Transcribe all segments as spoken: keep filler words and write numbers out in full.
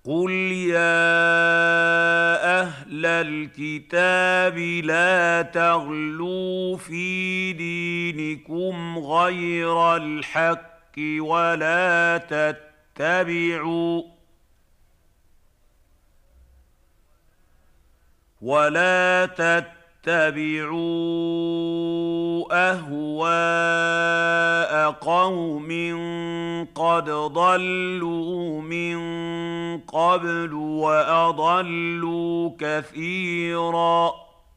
قل يا أهل الكتاب لا تغلوا في دينكم غير الحق ولا تتبعوا ولا تتبعوا أهواء قوم قد ضلوا من قبل وأضلوا كثيرا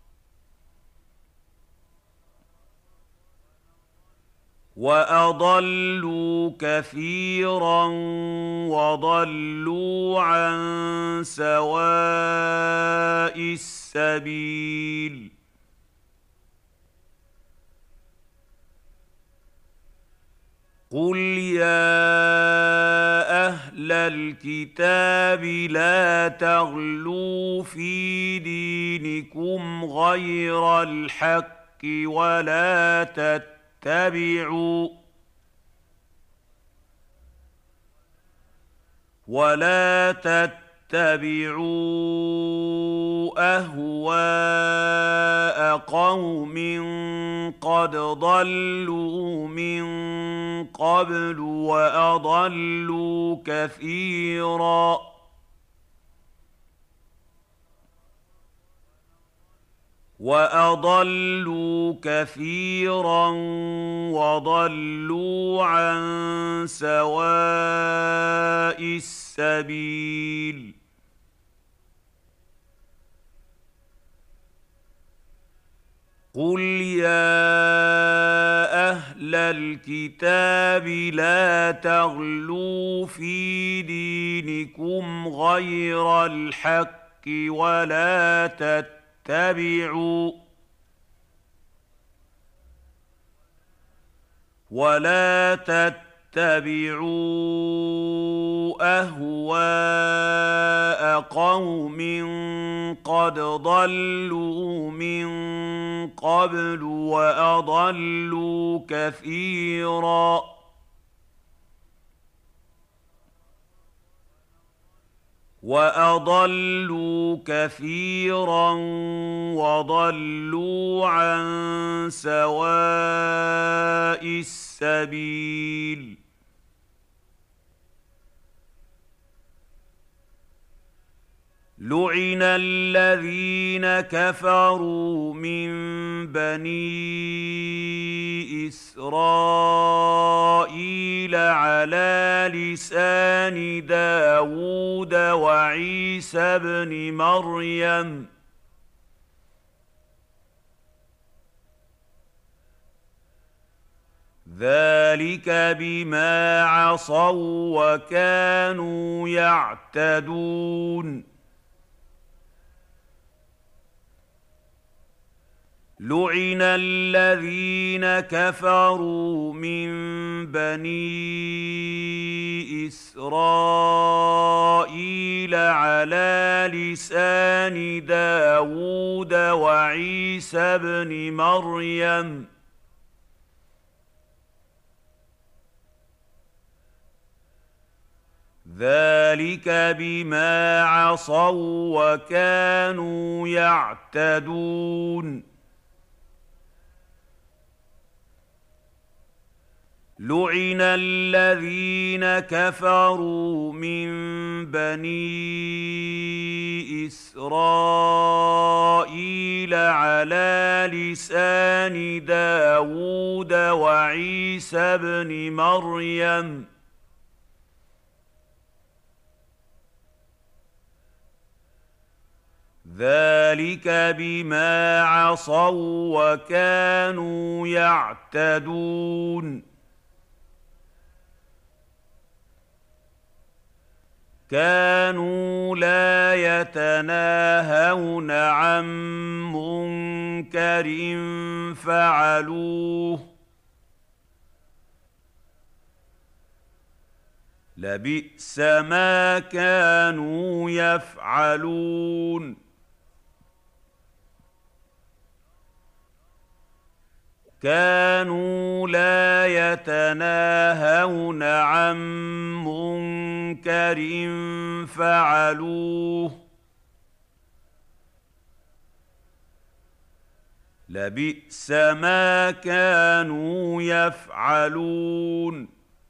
وأضلوا كثيرا وضلوا عن سواء السبيل. قل يا أهل الكتاب لا تغلوا في دينكم غير الحق ولا تتبعوا ولا تتبعوا أهواء قوم قد ضلوا من قبل وأضلوا كثيرا وأضلوا كثيرا وضلوا عن سواء السبيل. قل يا أهل الكتاب لا تغلوا في دينكم غير الحق ولا تتبعوا ولا تتبعوا أهواء قوم قد ضلوا من قبل وأضلوا كثيرا وأضلوا كثيرا وضلوا عن سواء السبيل. لعن الذين كفروا من بني إسرائيل على لسان داود وعيسى ابن مريم ذلك بما عصوا وكانوا يعتدون. لعن الذين كفروا من بني إسرائيل على لسان داود وعيسى ابن مريم ذلك بما عصوا وكانوا يعتدون. لعن الذين كفروا من بني إسرائيل على لسان داود وعيسى ابن مريم ذلك بما عصوا وكانوا يعتدون. كانوا لا يتناهون عن منكر فعلوه لبئس ما كانوا يفعلون. كانوا لا يتناهون عن منكر فعلوه لبئس ما كانوا يفعلون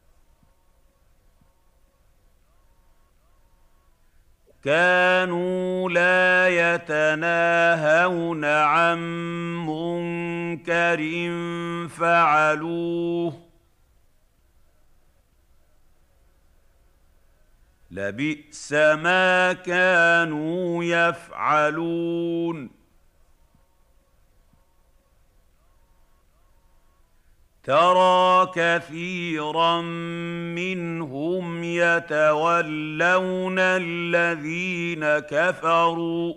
كانوا لا يتناهون عن منكر فعلوه لبئس ما كانوا يفعلون ترى كثيرا منهم يتولون الذين كفروا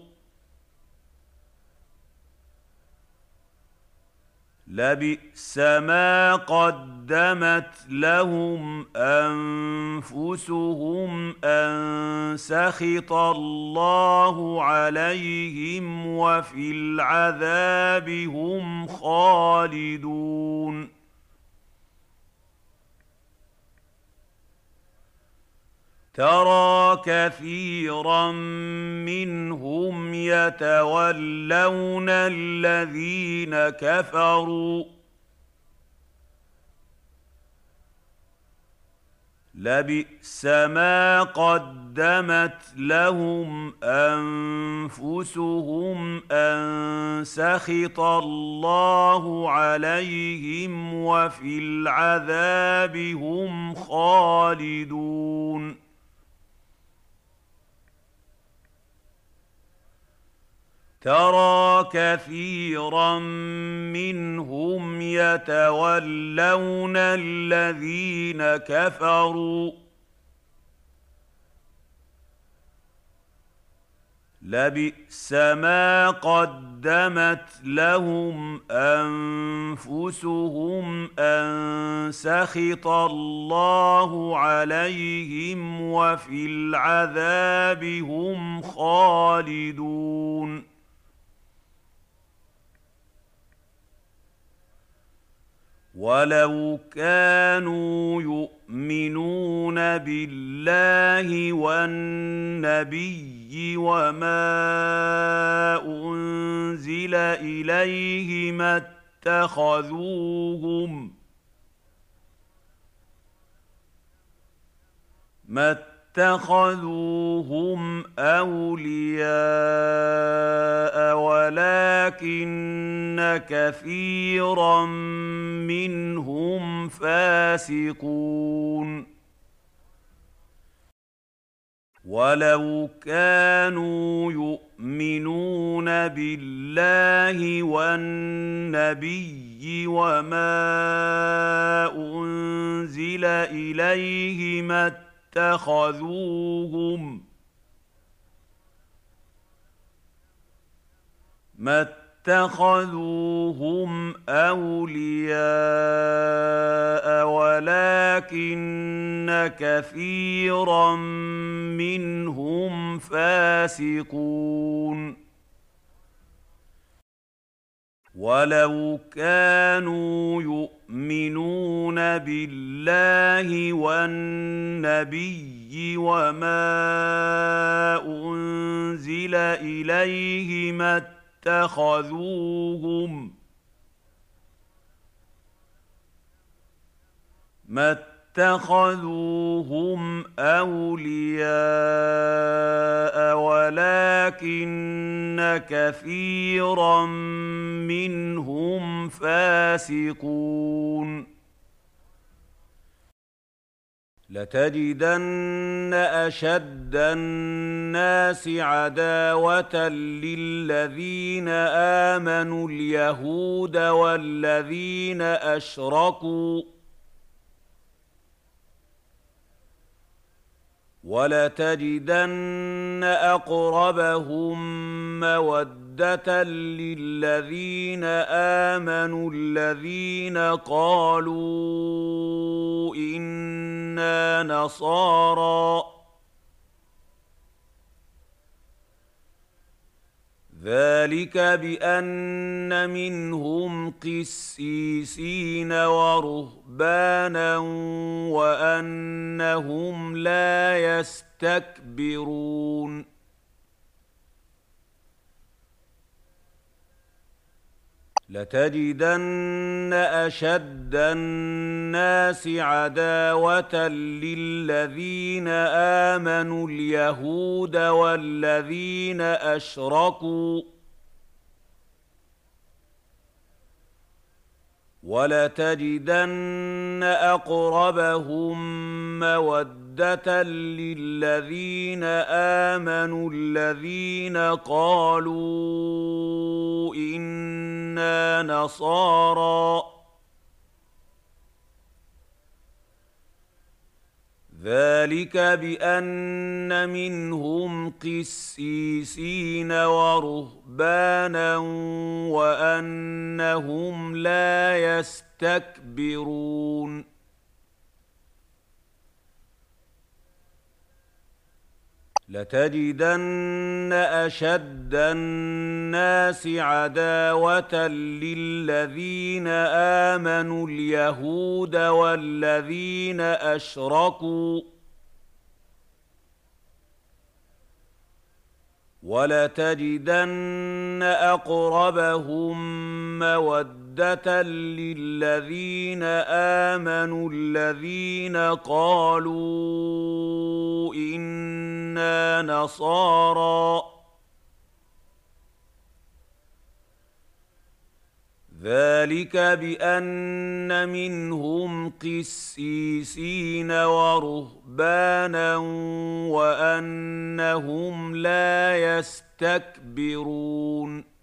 لبئس ما قدمت لهم أنفسهم أن سخط الله عليهم وفي العذاب هم خالدون ترى كثيرا منهم يتولون الذين كفروا لبئس ما قدمت لهم أنفسهم أن سخط الله عليهم وفي العذاب هم خالدون ترى كثيرا منهم يتولون الذين كفروا لبئس ما قدمت لهم أنفسهم أن سخط الله عليهم وفي العذاب هم خالدون ولو كانوا يؤمنون بالله والنبي وما أنزل إليه ما اتخذوهم ما اتخذوهم أولياء ولكن كثيرا منهم فاسقون ولو كانوا يؤمنون بالله والنبي وما أنزل إليه ما اتخذوهم ما اتخذوهم أولياء ولكن كثيرا منهم فاسقون ولو كانوا يؤمنون بالله والنبي وما أنزل إليه ما اتخذوهم ما اتخذوهم أولياء ولكن كثيرا منهم فاسقون لتجدن أشد الناس عداوة للذين آمنوا اليهود والذين أشركوا ولتجدن أقربهم مودة للذين آمنوا الذين قالوا إنا نصارى ذلك بأن منهم قسيسين ورهبانا وأنهم لا يستكبرون لتجدن أشد الناس عداوة للذين آمنوا اليهود والذين أشركوا ولتجدن أقربهم مودة للذين آمنوا الذين قالوا إنا نصارى ذلك بأن منهم قسيسين ورهبانا وأنهم لا يستكبرون لتجدن أشد الناس عداوة للذين آمنوا اليهود والذين أشركوا ولتجدن أقربهم مودة للذين آمنوا الذين قالوا إنا نصارى ذلك بأن منهم قسيسين ورهبانا وأنهم لا يستكبرون